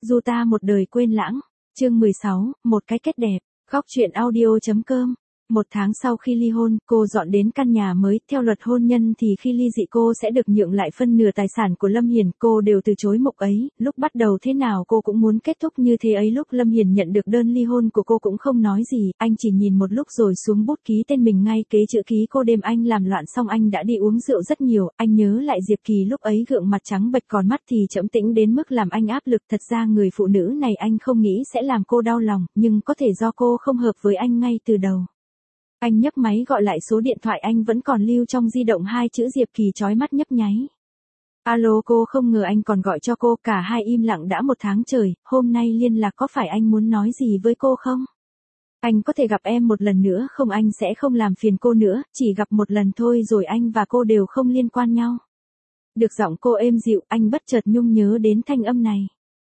Dù ta một đời quên lãng. Chương 16, một cái kết đẹp. Góc truyện audio.com. Một tháng sau khi ly hôn, cô dọn đến căn nhà mới. Theo luật hôn nhân thì khi ly dị cô sẽ được nhượng lại phân nửa tài sản của Lâm Hiền. Cô đều từ chối mục ấy. Lúc bắt đầu thế nào cô cũng muốn kết thúc như thế ấy. Lúc Lâm Hiền nhận được đơn ly hôn của cô cũng không nói gì. Anh chỉ nhìn một lúc rồi xuống bút ký tên mình ngay kế chữ ký cô. Đêm anh làm loạn xong anh đã đi uống rượu rất nhiều. Anh nhớ lại Diệp Kỳ lúc ấy gượng mặt trắng bệch còn mắt thì trẫm tĩnh đến mức làm anh áp lực. Thật ra người phụ nữ này anh không nghĩ sẽ làm cô đau lòng. Nhưng có thể do cô không hợp với anh ngay từ đầu. Anh nhấc máy gọi lại số điện thoại anh vẫn còn lưu trong di động, hai chữ Diệp Kỳ chói mắt nhấp nháy. Alo, cô không ngờ anh còn gọi cho cô. Cả hai im lặng đã một tháng trời. Hôm nay liên lạc, có phải anh muốn nói gì với cô không? Anh có thể gặp em một lần nữa không? Anh sẽ không làm phiền cô nữa, chỉ gặp một lần thôi rồi anh và cô đều không liên quan nhau. Được giọng cô êm dịu, anh bất chợt nhung nhớ đến thanh âm này.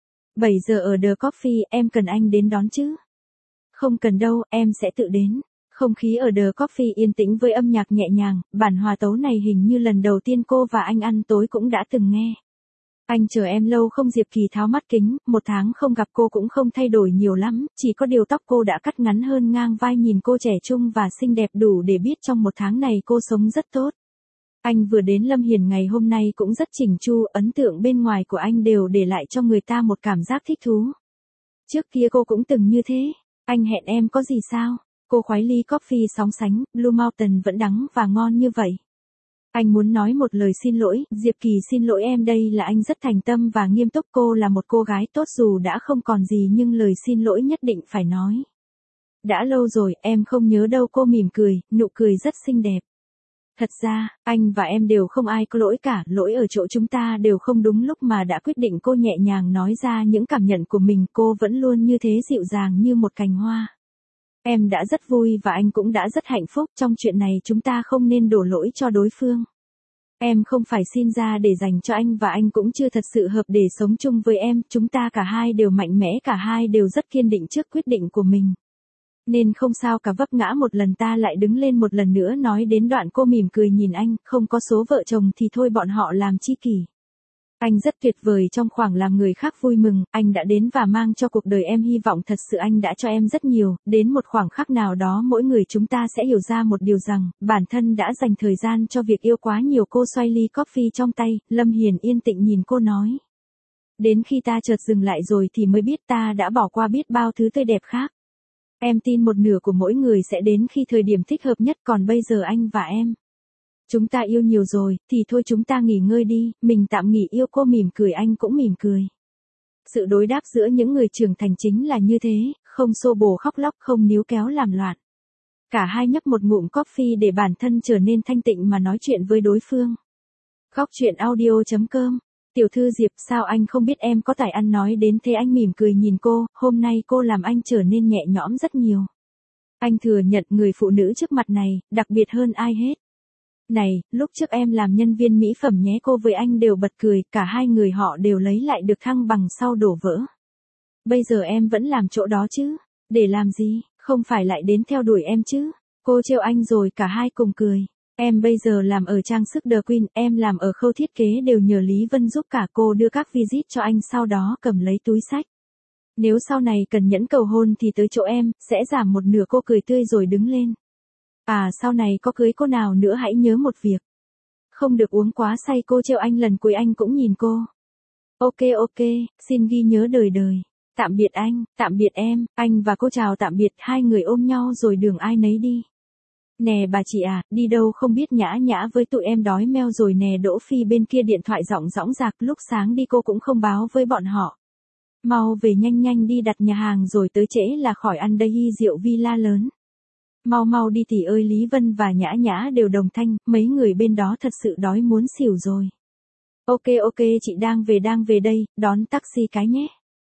7 giờ ở The Coffee, em cần anh đến đón chứ? Không cần đâu, em sẽ tự đến. Không khí ở The Coffee yên tĩnh với âm nhạc nhẹ nhàng, bản hòa tấu này hình như lần đầu tiên cô và anh ăn tối cũng đã từng nghe. Anh chờ em lâu không? Diệp Kỳ tháo mắt kính, một tháng không gặp cô cũng không thay đổi nhiều lắm, chỉ có điều tóc cô đã cắt ngắn hơn ngang vai, nhìn cô trẻ trung và xinh đẹp đủ để biết trong một tháng này cô sống rất tốt. Anh vừa đến Lâm Hiền ngày hôm nay cũng rất chỉnh chu, ấn tượng bên ngoài của anh đều để lại cho người ta một cảm giác thích thú. Trước kia cô cũng từng như thế. Anh hẹn em có gì sao? Cô khoái ly coffee sóng sánh, Blue Mountain vẫn đắng và ngon như vậy. Anh muốn nói một lời xin lỗi. Diệp Kỳ xin lỗi em, đây là anh rất thành tâm và nghiêm túc. Cô là một cô gái tốt dù đã không còn gì nhưng lời xin lỗi nhất định phải nói. Đã lâu rồi, em không nhớ đâu. Cô mỉm cười, nụ cười rất xinh đẹp. Thật ra, anh và em đều không ai có lỗi cả, lỗi ở chỗ chúng ta đều không đúng lúc mà đã quyết định. Cô nhẹ nhàng nói ra những cảm nhận của mình, cô vẫn luôn như thế, dịu dàng như một cành hoa. Em đã rất vui và anh cũng đã rất hạnh phúc, trong chuyện này chúng ta không nên đổ lỗi cho đối phương. Em không phải sinh ra để dành cho anh và anh cũng chưa thật sự hợp để sống chung với em, chúng ta cả hai đều mạnh mẽ, cả hai đều rất kiên định trước quyết định của mình. Nên không sao cả, vấp ngã một lần ta lại đứng lên một lần nữa. Nói đến đoạn cô mỉm cười nhìn anh, không có số vợ chồng thì thôi bọn họ làm chi kỷ. Anh rất tuyệt vời trong khoảng làm người khác vui mừng, anh đã đến và mang cho cuộc đời em hy vọng. Thật sự anh đã cho em rất nhiều, đến một khoảng khắc nào đó mỗi người chúng ta sẽ hiểu ra một điều rằng, bản thân đã dành thời gian cho việc yêu quá nhiều. Cô xoay ly coffee trong tay, Lâm Hiền yên tĩnh nhìn cô nói. Đến khi ta chợt dừng lại rồi thì mới biết ta đã bỏ qua biết bao thứ tươi đẹp khác. Em tin một nửa của mỗi người sẽ đến khi thời điểm thích hợp nhất, còn bây giờ anh và em. Chúng ta yêu nhiều rồi, thì thôi chúng ta nghỉ ngơi đi, mình tạm nghỉ yêu. Cô mỉm cười, anh cũng mỉm cười. Sự đối đáp giữa những người trưởng thành chính là như thế, không xô bồ khóc lóc, không níu kéo làm loạn. Cả hai nhấp một ngụm coffee để bản thân trở nên thanh tịnh mà nói chuyện với đối phương. Góc truyện audio.com. Tiểu thư Diệp, sao anh không biết em có tài ăn nói đến thế? Anh mỉm cười nhìn cô, hôm nay cô làm anh trở nên nhẹ nhõm rất nhiều. Anh thừa nhận người phụ nữ trước mặt này, đặc biệt hơn ai hết. Này, lúc trước em làm nhân viên mỹ phẩm nhé. Cô với anh đều bật cười, cả hai người họ đều lấy lại được thăng bằng sau đổ vỡ. Bây giờ em vẫn làm chỗ đó chứ? Để làm gì? Không phải lại đến theo đuổi em chứ? Cô trêu anh rồi cả hai cùng cười. Em bây giờ làm ở trang sức The Queen, em làm ở khâu thiết kế đều nhờ Lý Vân giúp cả. Cô đưa các visit cho anh sau đó cầm lấy túi xách. Nếu sau này cần nhẫn cầu hôn thì tới chỗ em, sẽ giảm một nửa. Cô cười tươi rồi đứng lên. À, sau này có cưới cô nào nữa hãy nhớ một việc. Không được uống quá say. Cô trêu anh lần cuối anh cũng nhìn cô. Ok, xin ghi nhớ đời đời. Tạm biệt anh, tạm biệt em. Anh và cô chào tạm biệt, hai người ôm nhau rồi đường ai nấy đi. Nè bà chị à, đi đâu không biết? Nhã nhã với tụi em đói meo rồi nè. Đỗ Phi bên kia điện thoại giọng dõng dạc, lúc sáng đi cô cũng không báo với bọn họ. Mau về nhanh nhanh đi, đặt nhà hàng rồi tới trễ là khỏi ăn đây. Hy Diệu Villa lớn. Mau đi tỷ ơi. Lý Vân và Nhã Nhã đều đồng thanh, mấy người bên đó thật sự đói muốn xỉu rồi. Ok, chị đang về đây, đón taxi cái nhé.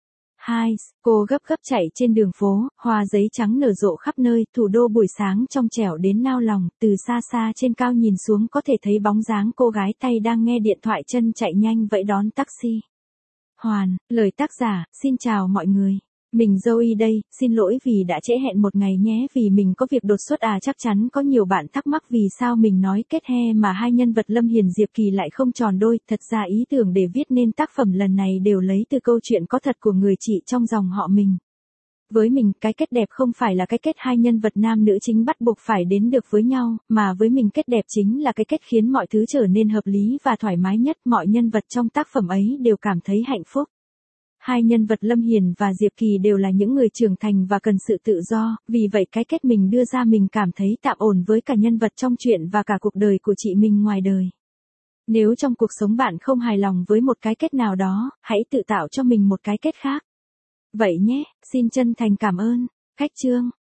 Hai, cô gấp chạy trên đường phố, hoa giấy trắng nở rộ khắp nơi, thủ đô buổi sáng trong trẻo đến nao lòng. Từ xa xa trên cao nhìn xuống có thể thấy bóng dáng cô gái tay đang nghe điện thoại, chân chạy nhanh vậy đón taxi. Hoàn, lời tác giả, xin chào mọi người. Mình Zoe đây, xin lỗi vì đã trễ hẹn một ngày nhé, vì mình có việc đột xuất chắc chắn có nhiều bạn thắc mắc vì sao mình nói kết he mà hai nhân vật Lâm Hiền Diệp Kỳ lại không tròn đôi, thật ra ý tưởng để viết nên tác phẩm lần này đều lấy từ câu chuyện có thật của người chị trong dòng họ mình. Với mình, cái kết đẹp không phải là cái kết hai nhân vật nam nữ chính bắt buộc phải đến được với nhau, mà với mình kết đẹp chính là cái kết khiến mọi thứ trở nên hợp lý và thoải mái nhất, mọi nhân vật trong tác phẩm ấy đều cảm thấy hạnh phúc. Hai nhân vật Lâm Hiền và Diệp Kỳ đều là những người trưởng thành và cần sự tự do, vì vậy cái kết mình đưa ra mình cảm thấy tạm ổn với cả nhân vật trong truyện và cả cuộc đời của chị mình ngoài đời. Nếu trong cuộc sống bạn không hài lòng với một cái kết nào đó, hãy tự tạo cho mình một cái kết khác. Vậy nhé, xin chân thành cảm ơn. Khách chương.